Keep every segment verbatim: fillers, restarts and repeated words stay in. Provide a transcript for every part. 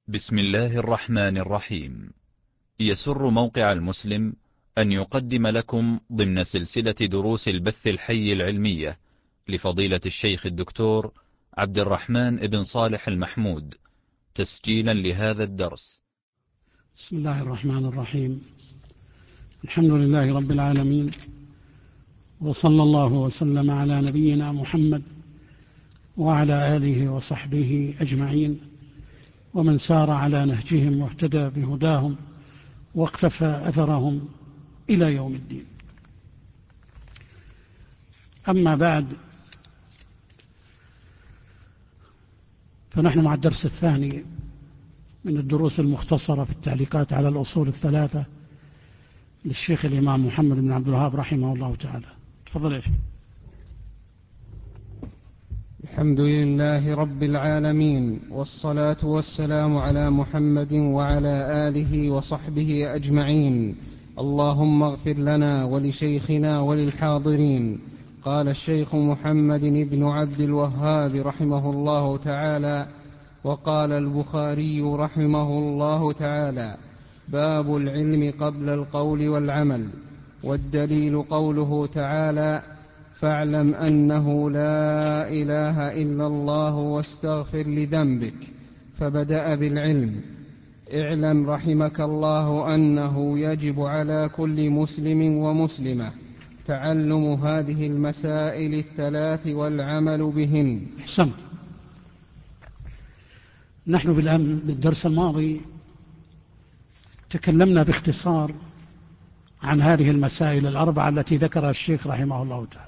بسم الله الرحمن الرحيم. يسر موقع المسلم أن يقدم لكم ضمن سلسلة دروس البث الحي العلمية لفضيلة الشيخ الدكتور عبد الرحمن بن صالح المحمود، تسجيلا لهذا الدرس. بسم الله الرحمن الرحيم. الحمد لله رب العالمين، وصلى الله وسلم على نبينا محمد وعلى آله وصحبه أجمعين، ومن سار على نهجهم واهتدى بهداهم واقتفى أثرهم إلى يوم الدين. أما بعد، فنحن مع الدرس الثاني من الدروس المختصرة في التعليقات على الأصول الثلاثة للشيخ الإمام محمد بن عبد الوهاب رحمه الله تعالى. تفضل يا شيخ. الحمد لله رب العالمين، والصلاة والسلام على محمد وعلى آله وصحبه أجمعين. اللهم اغفر لنا ولشيخنا وللحاضرين. قال الشيخ محمد بن عبد الوهاب رحمه الله تعالى: وقال البخاري رحمه الله تعالى: باب العلم قبل القول والعمل. والدليل قوله تعالى: فاعلم أنه لا إله إلا الله واستغفر لذنبك، فبدأ بالعلم. اعلم رحمك الله أنه يجب على كل مسلم ومسلمة تعلم هذه المسائل الثلاث والعمل بهن. أحسن. نحن بالدرس الماضي تكلمنا باختصار عن هذه المسائل الأربعة التي ذكرها الشيخ رحمه الله تعالى.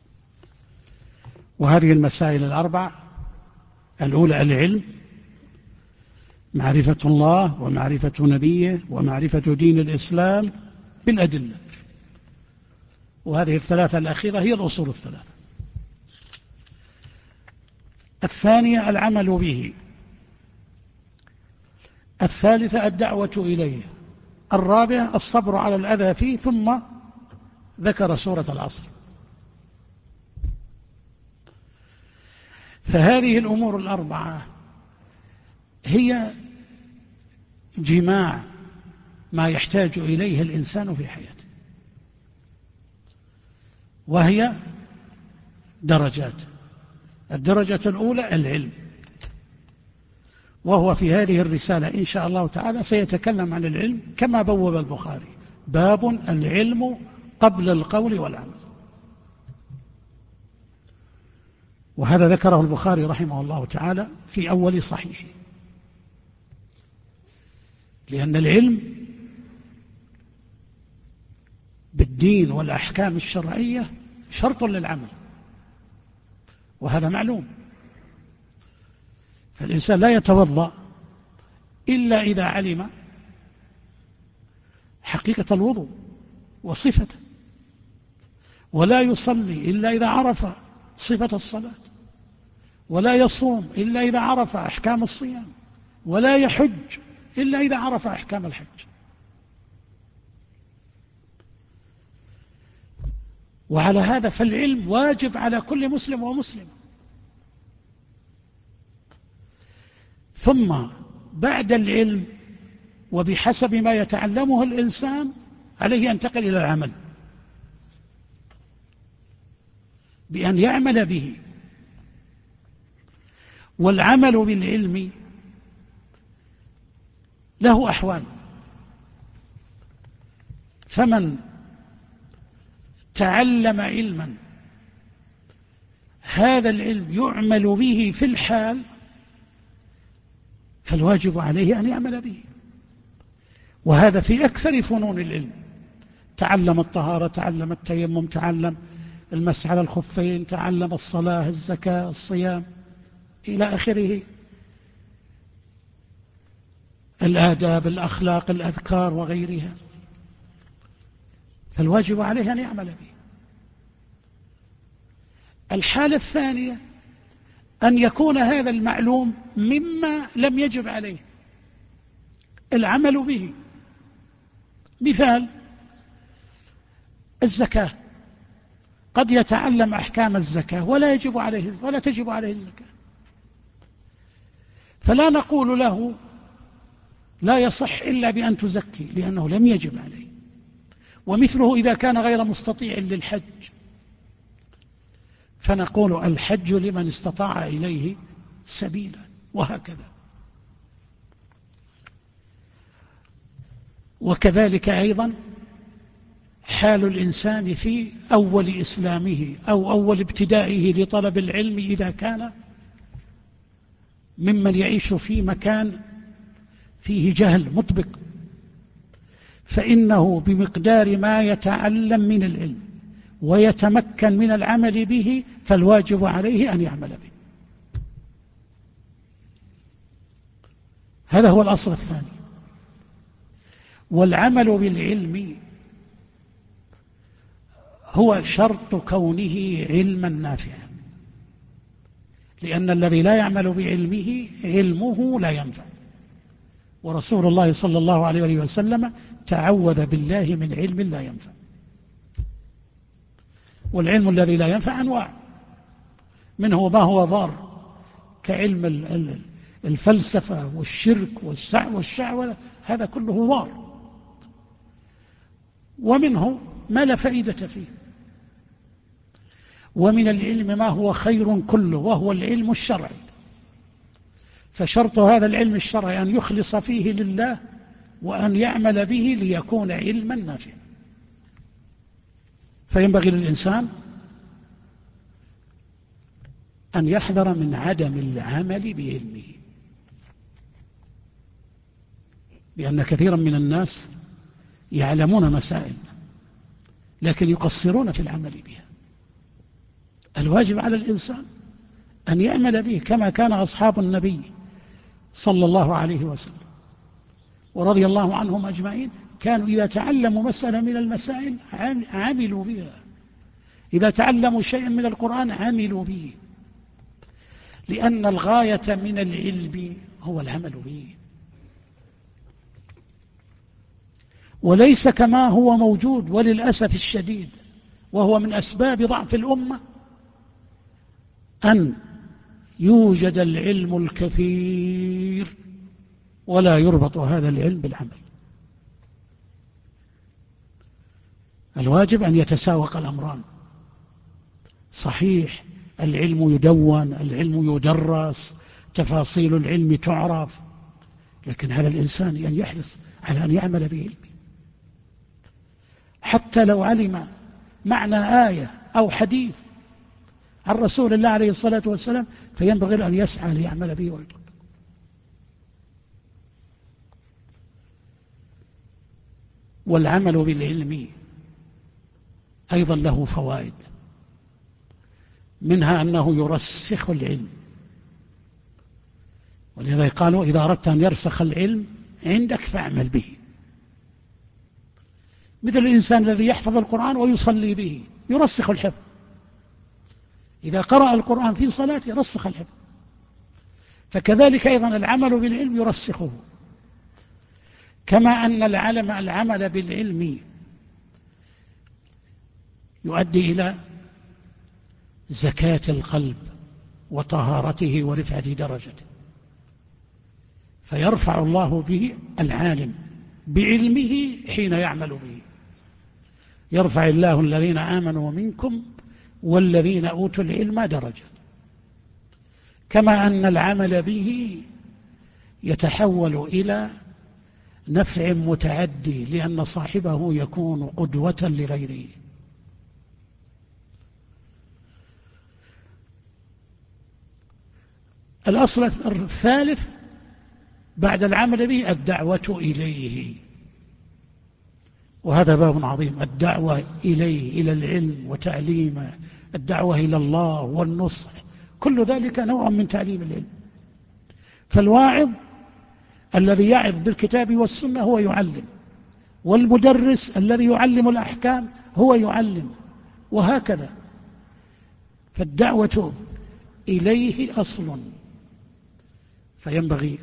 وهذه المسائل الأربعة: الأولى العلم، معرفة الله ومعرفة نبيه ومعرفة دين الإسلام بالأدلة، وهذه الثلاثة الأخيرة هي الأصول الثلاثة. الثانية العمل به. الثالثة الدعوة إليه. الرابعة الصبر على الأذى فيه. ثم ذكر سورة العصر. فهذه الأمور الأربعة هي جماع ما يحتاج إليه الإنسان في حياته، وهي درجات. الدرجة الأولى العلم، وهو في هذه الرسالة إن شاء الله تعالى سيتكلم عن العلم كما بوب البخاري: باب العلم قبل القول والعمل. وهذا ذكره البخاري رحمه الله تعالى في أول صحيحه، لأن العلم بالدين والأحكام الشرعية شرط للعمل، وهذا معلوم. فالإنسان لا يتوضأ إلا إذا علم حقيقة الوضوء وصفته، ولا يصلي إلا إذا عرف صفة الصلاة، ولا يصوم إلا إذا عرف أحكام الصيام، ولا يحج إلا إذا عرف أحكام الحج. وعلى هذا فالعلم واجب على كل مسلم ومسلمة. ثم بعد العلم وبحسب ما يتعلمه الإنسان عليه ينتقل إلى العمل، بأن يعمل به. والعمل بالعلم له أحوال. فمن تعلم علما هذا العلم يعمل به في الحال، فالواجب عليه أن يعمل به. وهذا في أكثر فنون العلم: تعلم الطهارة، تعلم التيمم، تعلم المسح على الخفين، تعلم الصلاة، الزكاة، الصيام، إلى آخره، الآداب، الأخلاق، الأذكار وغيرها. فالواجب عليه أن يعمل به. الحالة الثانية أن يكون هذا المعلوم مما لم يجب عليه العمل به. مثال: الزكاة، قد يتعلم أحكام الزكاة ولا يجب عليه ولا تجب عليه الزكاة، فلا نقول له لا يصح إلا بأن تزكي لأنه لم يجب عليه. ومثله إذا كان غير مستطيع للحج فنقول الحج لمن استطاع إليه سبيلا، وهكذا. وكذلك أيضا حال الإنسان في أول إسلامه أو أول ابتدائه لطلب العلم إذا كان ممن يعيش في مكان فيه جهل مطبق، فإنه بمقدار ما يتعلم من العلم ويتمكن من العمل به فالواجب عليه أن يعمل به. هذا هو الأصل الثاني. والعمل بالعلم هو شرط كونه علما نافعا، لأن الذي لا يعمل بعلمه علمه لا ينفع. ورسول الله صلى الله عليه وسلم تعوذ بالله من علم لا ينفع. والعلم الذي لا ينفع أنواع، منه ما هو ضار كعلم الفلسفة والشرك والشعوذة، هذا كله ضار. ومنه ما لا فائدة فيه. ومن العلم ما هو خير كله وهو العلم الشرعي، فشرط هذا العلم الشرعي أن يخلص فيه لله وأن يعمل به ليكون علما نافعا. فينبغي للإنسان أن يحذر من عدم العمل بعلمه، لأن كثيرا من الناس يعلمون مسائل لكن يقصرون في العمل بها. الواجب على الإنسان أن يعمل به كما كان أصحاب النبي صلى الله عليه وسلم ورضي الله عنهم أجمعين، كانوا إذا تعلموا مسألة من المسائل عملوا بها، إذا تعلموا شيئا من القرآن عملوا به، لأن الغاية من العلم هو العمل به. وليس كما هو موجود وللأسف الشديد، وهو من أسباب ضعف الأمة، أن يوجد العلم الكثير ولا يربط هذا العلم بالعمل. الواجب أن يتساوق الأمران. صحيح العلم يدون، العلم يدرس، تفاصيل العلم تعرف، لكن على الإنسان أن يحرص على أن يعمل بعلمه، حتى لو علم معنى آية أو حديث عن رسول الله عليه الصلاة والسلام فينبغي أن يسعى ليعمل به ويطبق. والعمل بالعلم أيضا له فوائد، منها أنه يرسخ العلم، ولذا قالوا إذا أردت أن يرسخ العلم عندك فاعمل به. مثل الإنسان الذي يحفظ القرآن ويصلي به يرسخ الحفظ، إذا قرأ القرآن في صلاته يرسخ الحفظ. فكذلك أيضا العمل بالعلم يرسخه، كما أن العلم العمل بالعلم يؤدي إلى زكاة القلب وطهارته ورفعة درجته، فيرفع الله به العالم بعلمه حين يعمل به. يرفع الله الذين آمنوا منكم والذين أوتوا العلم درجة. كما أن العمل به يتحول إلى نفع متعدي، لأن صاحبه يكون قدوة لغيره. الأصل الثالث بعد العمل به الدعوة إليه، وهذا باب عظيم، الدعوة إليه، إلى العلم وتعليمه، الدعوة إلى الله والنصح، كل ذلك نوع من تعليم العلم. فالواعظ الذي يعظ بالكتاب والسنة هو يعلم، والمدرس الذي يعلم الأحكام هو يعلم، وهكذا. فالدعوة إليه أصل، فينبغي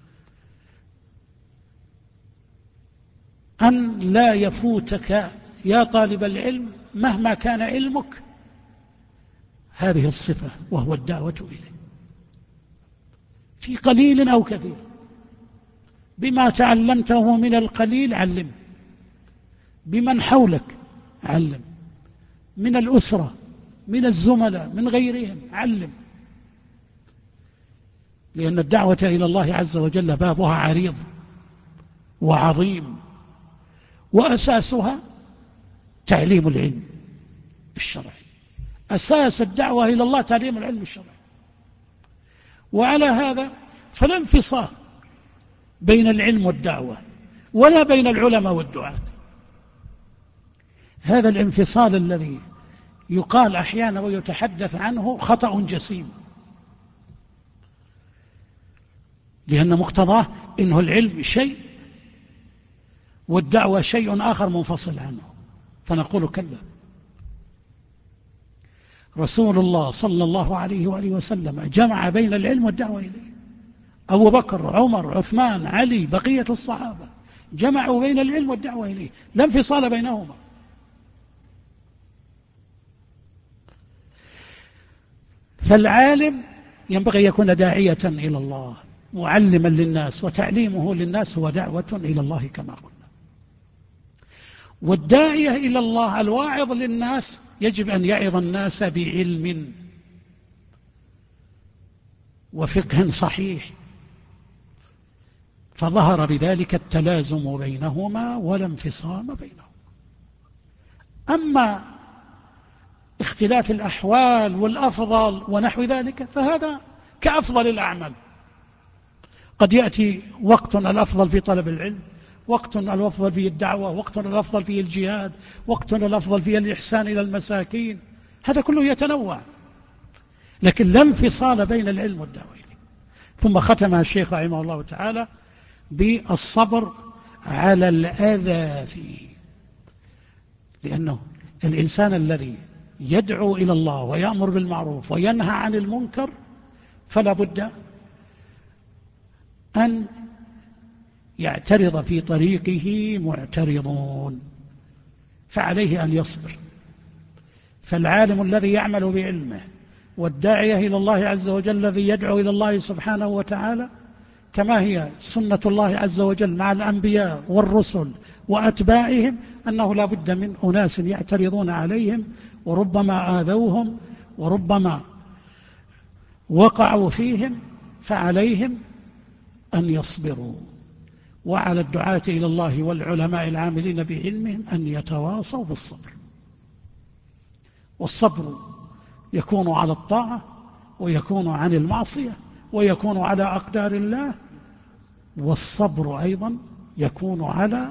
أن لا يفوتك يا طالب العلم مهما كان علمك هذه الصفة، وهو الدعوة إليه في قليل أو كثير. بما تعلمته من القليل علم، بمن حولك علم، من الأسرة، من الزملاء، من غيرهم علم، لأن الدعوة إلى الله عز وجل بابها عريض وعظيم، وأساسها تعليم العلم الشرعي. أساس الدعوة إلى الله تعليم العلم الشرعي. وعلى هذا فلا انفصال بين العلم والدعوة، ولا بين العلماء والدعاة. هذا الانفصال الذي يقال أحيانا ويتحدث عنه خطأ جسيم، لأن مقتضاه إنه العلم شيء والدعوة شيء آخر منفصل عنه، فنقول كلا. رسول الله صلى الله عليه وآله وسلم جمع بين العلم والدعوة إليه. أبو بكر، عمر، عثمان، علي، بقية الصحابة جمعوا بين العلم والدعوة إليه، لا انفصال بينهما. فالعالم ينبغي يكون داعية إلى الله، معلما للناس، وتعليمه للناس هو دعوة إلى الله كما قلنا. والداعية إلى الله الواعظ للناس يجب أن يعظ الناس بعلم وفقه صحيح، فظهر بذلك التلازم بينهما ولا انفصام بينهما. أما اختلاف الأحوال والأفضل ونحو ذلك فهذا كأفضل الأعمال، قد يأتي وقت الأفضل في طلب العلم، وقت الأفضل فيه الدعوة، وقت الأفضل فيه الجهاد، وقت الأفضل فيه الإحسان إلى المساكين، هذا كله يتنوع، لكن لا انفصال بين العلم والدعوة إليه. ثم ختمها الشيخ رحمه الله تعالى بالصبر على الأذى فيه، لأنه الإنسان الذي يدعو إلى الله ويأمر بالمعروف وينهى عن المنكر فلا بد أن يعترض في طريقه معترضون، فعليه أن يصبر. فالعالم الذي يعمل بعلمه والداعية إلى الله عز وجل الذي يدعو إلى الله سبحانه وتعالى، كما هي سنة الله عز وجل مع الأنبياء والرسل وأتباعهم، أنه لا بد من أناس يعترضون عليهم، وربما آذوهم وربما وقعوا فيهم، فعليهم أن يصبروا. وعلى الدعاة إلى الله والعلماء العاملين بعلمهم أن يتواصوا بالصبر. والصبر يكون على الطاعة، ويكون عن المعصية، ويكون على أقدار الله، والصبر أيضا يكون على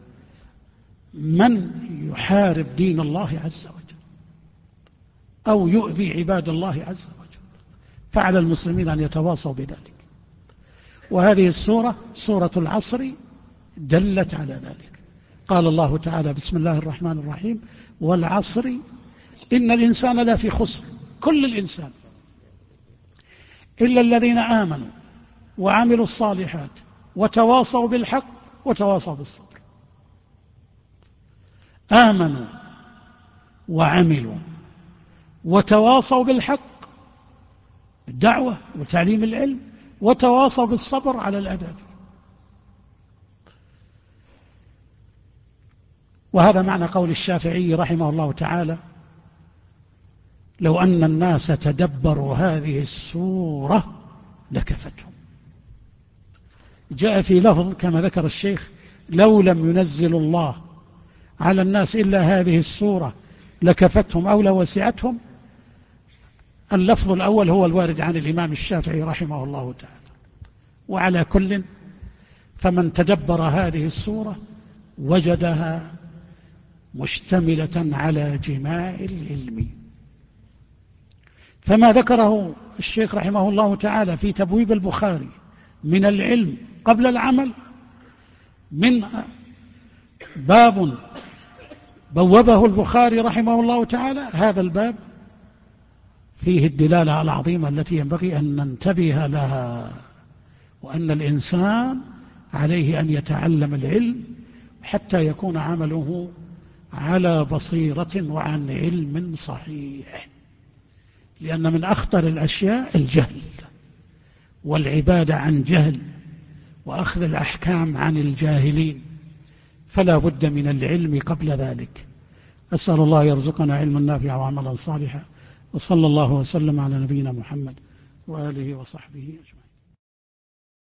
من يحارب دين الله عز وجل أو يؤذي عباد الله عز وجل، فعلى المسلمين أن يتواصوا بذلك. وهذه السورة سورة العصر دلت على ذلك. قال الله تعالى: بسم الله الرحمن الرحيم: والعصر إن الإنسان لفي خسر، كل الإنسان، إلا الذين آمنوا وعملوا الصالحات وتواصوا بالحق وتواصوا بالصبر. آمنوا وعملوا وتواصوا بالحق، الدعوة وتعليم العلم، وتواصوا بالصبر على الأذى. وهذا معنى قول الشافعي رحمه الله تعالى: لو أن الناس تدبروا هذه السورة لكفتهم. جاء في لفظ كما ذكر الشيخ: لو لم ينزل الله على الناس إلا هذه السورة لكفتهم أو لوسعتهم. اللفظ الأول هو الوارد عن الإمام الشافعي رحمه الله تعالى. وعلى كل، فمن تدبر هذه السورة وجدها مشتملة على جماع العلم. فما ذكره الشيخ رحمه الله تعالى في تبويب البخاري من العلم قبل العمل، من باب بوبه البخاري رحمه الله تعالى، هذا الباب فيه الدلالة العظيمة التي ينبغي أن ننتبه لها، وأن الإنسان عليه أن يتعلم العلم حتى يكون عمله على بصيرة وعن علم صحيح، لأن من أخطر الأشياء الجهل، والعبادة عن جهل، وأخذ الأحكام عن الجاهلين، فلا بد من العلم قبل ذلك. أسأل الله يرزقنا علما نافعا وعملا صالحا، وصلى الله وسلم على نبينا محمد وآله وصحبه أجمعين.